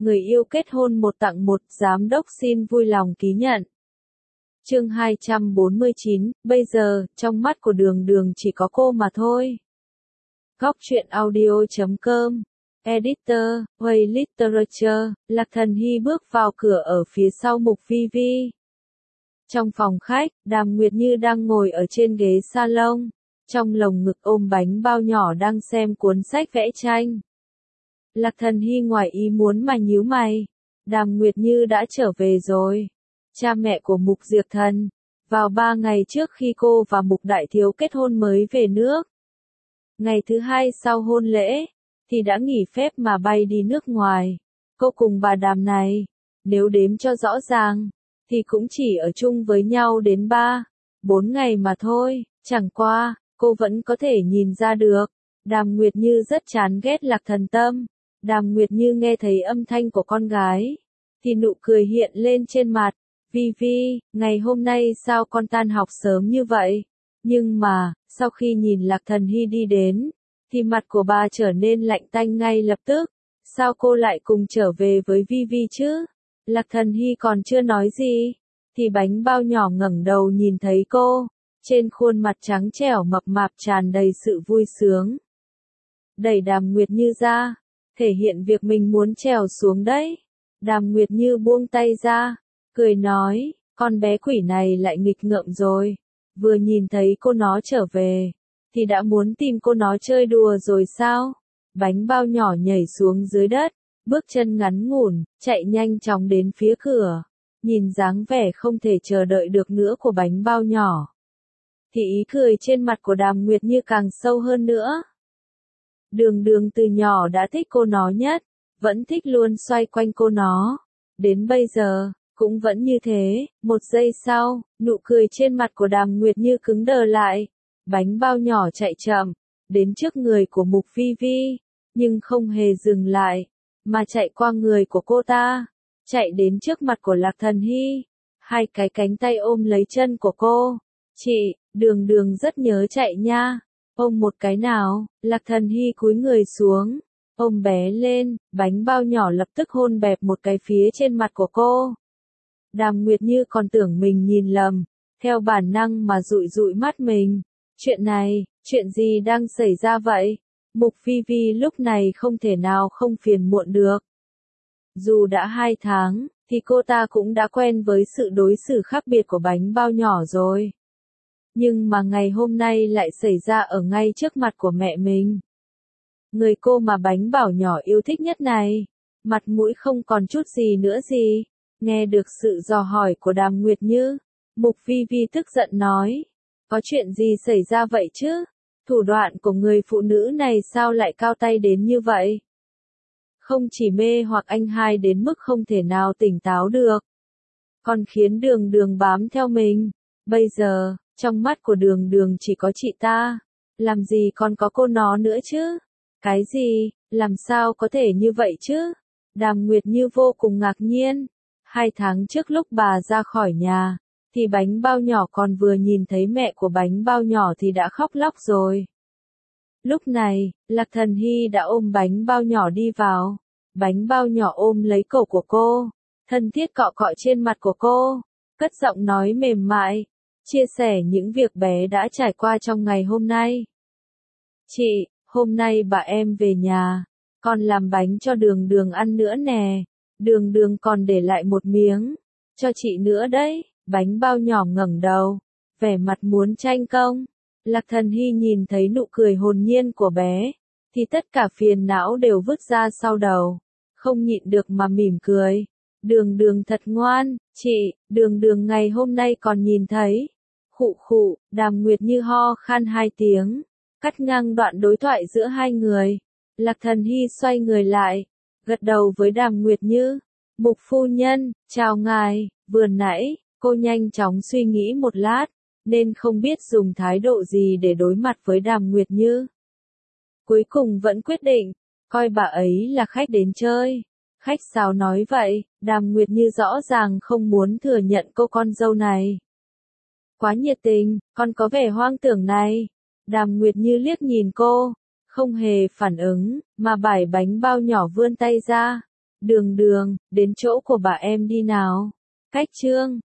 người yêu kết hôn 1 tặng 1, giám đốc xin vui lòng ký nhận. Chương 249, bây giờ, trong mắt của Đường Đường chỉ có cô mà thôi. Góc truyện audio.com. Editor, Way Literature, Lạc Thần Hy bước vào cửa ở phía sau Mục Vi Vi. Trong phòng khách, Đàm Nguyệt Như đang ngồi ở trên ghế salon, trong lồng ngực ôm bánh bao nhỏ đang xem cuốn sách vẽ tranh. Lạc Thần Hy ngoài ý muốn mà nhíu mày. Đàm Nguyệt Như đã trở về rồi. Cha mẹ của Mục Diệp Thần, vào 3 ngày trước khi cô và Mục Đại Thiếu kết hôn mới về nước. Ngày thứ 2 sau hôn lễ, thì đã nghỉ phép mà bay đi nước ngoài. Cô cùng bà Đàm này, nếu đếm cho rõ ràng, thì cũng chỉ ở chung với nhau đến 3-4 ngày mà thôi. Chẳng qua, cô vẫn có thể nhìn ra được, Đàm Nguyệt Như rất chán ghét Lạc Thần Tâm. Đàm Nguyệt Như nghe thấy âm thanh của con gái, thì nụ cười hiện lên trên mặt. Vi Vi, ngày hôm nay sao con tan học sớm như vậy? Nhưng mà, sau khi nhìn Lạc Thần Hy đi đến, thì mặt của bà trở nên lạnh tanh ngay lập tức. Sao cô lại cùng trở về với Vi Vi chứ? Lạc Thần Hy còn chưa nói gì, thì bánh bao nhỏ ngẩng đầu nhìn thấy cô, trên khuôn mặt trắng trẻo mập mạp tràn đầy sự vui sướng. Đẩy Đàm Nguyệt Như ra, thể hiện việc mình muốn trèo xuống đấy. Đàm Nguyệt Như buông tay ra, cười nói, con bé quỷ này lại nghịch ngợm rồi. Vừa nhìn thấy cô nó trở về, thì đã muốn tìm cô nó chơi đùa rồi sao? Bánh bao nhỏ nhảy xuống dưới đất, bước chân ngắn ngủn, chạy nhanh chóng đến phía cửa. Nhìn dáng vẻ không thể chờ đợi được nữa của bánh bao nhỏ, thì ý cười trên mặt của Đàm Nguyệt Như càng sâu hơn nữa. Đường Đường từ nhỏ đã thích cô nó nhất, vẫn thích luôn xoay quanh cô nó. Đến bây giờ, cũng vẫn như thế. 1 giây sau, nụ cười trên mặt của Đàm Nguyệt Như cứng đờ lại. Bánh bao nhỏ chạy chậm, đến trước người của Mục Vi Vi, nhưng không hề dừng lại, mà chạy qua người của cô ta, chạy đến trước mặt của Lạc Thần Hy. 2 cái cánh tay ôm lấy chân của cô. Chị, Đường Đường rất nhớ chạy nha. Ôm một cái nào. Lạc Thần Hy cúi người xuống, ôm bé lên, bánh bao nhỏ lập tức hôn bẹp một cái phía trên mặt của cô. Đàm Nguyệt Như còn tưởng mình nhìn lầm, theo bản năng mà dụi dụi mắt mình. Chuyện này, chuyện gì đang xảy ra vậy? Mục Vi Vi lúc này không thể nào không phiền muộn được. Dù đã 2 tháng, thì cô ta cũng đã quen với sự đối xử khác biệt của bánh bao nhỏ rồi. Nhưng mà ngày hôm nay lại xảy ra ở ngay trước mặt của mẹ mình. Người cô mà bánh bao nhỏ yêu thích nhất này, mặt mũi không còn chút gì nữa gì. Nghe được sự dò hỏi của Đàm Nguyệt Như, Mục Vi Vi tức giận nói, có chuyện gì xảy ra vậy chứ? Thủ đoạn của người phụ nữ này sao lại cao tay đến như vậy? Không chỉ mê hoặc anh hai đến mức không thể nào tỉnh táo được, còn khiến Đường Đường bám theo mình. Bây giờ, trong mắt của Đường Đường chỉ có chị ta, làm gì còn có cô nó nữa chứ? Cái gì? Làm sao có thể như vậy chứ? Đàm Nguyệt Như vô cùng ngạc nhiên. 2 tháng trước lúc bà ra khỏi nhà, thì bánh bao nhỏ còn vừa nhìn thấy mẹ của bánh bao nhỏ thì đã khóc lóc rồi. Lúc này, Lạc Thần Hy đã ôm bánh bao nhỏ đi vào. Bánh bao nhỏ ôm lấy cổ của cô, thân thiết cọ cọ trên mặt của cô, cất giọng nói mềm mại, chia sẻ những việc bé đã trải qua trong ngày hôm nay. Chị, hôm nay bà em về nhà, con làm bánh cho Đường Đường ăn nữa nè. Đường Đường còn để lại một miếng cho chị nữa đấy. Bánh bao nhỏ ngẩng đầu, vẻ mặt muốn tranh công. Lạc Thần Hy nhìn thấy nụ cười hồn nhiên của bé, thì tất cả phiền não đều vứt ra sau đầu, không nhịn được mà mỉm cười. Đường Đường thật ngoan, chị. Đường Đường ngày hôm nay còn nhìn thấy. Khụ khụ. Đàm Nguyệt Như ho khan 2 tiếng, cắt ngang đoạn đối thoại giữa hai người. Lạc Thần Hy xoay người lại, gật đầu với Đàm Nguyệt Như. Mục phu nhân, chào ngài. Vừa nãy, cô nhanh chóng suy nghĩ một lát, nên không biết dùng thái độ gì để đối mặt với Đàm Nguyệt Như. Cuối cùng vẫn quyết định, coi bà ấy là khách đến chơi. Khách sáo nói vậy, Đàm Nguyệt Như rõ ràng không muốn thừa nhận cô con dâu này. Quá nhiệt tình, con có vẻ hoang tưởng này. Đàm Nguyệt Như liếc nhìn cô, không hề phản ứng, mà bải bánh bao nhỏ vươn tay ra, Đường đường, đến chỗ của bà em đi nào. Cách Trương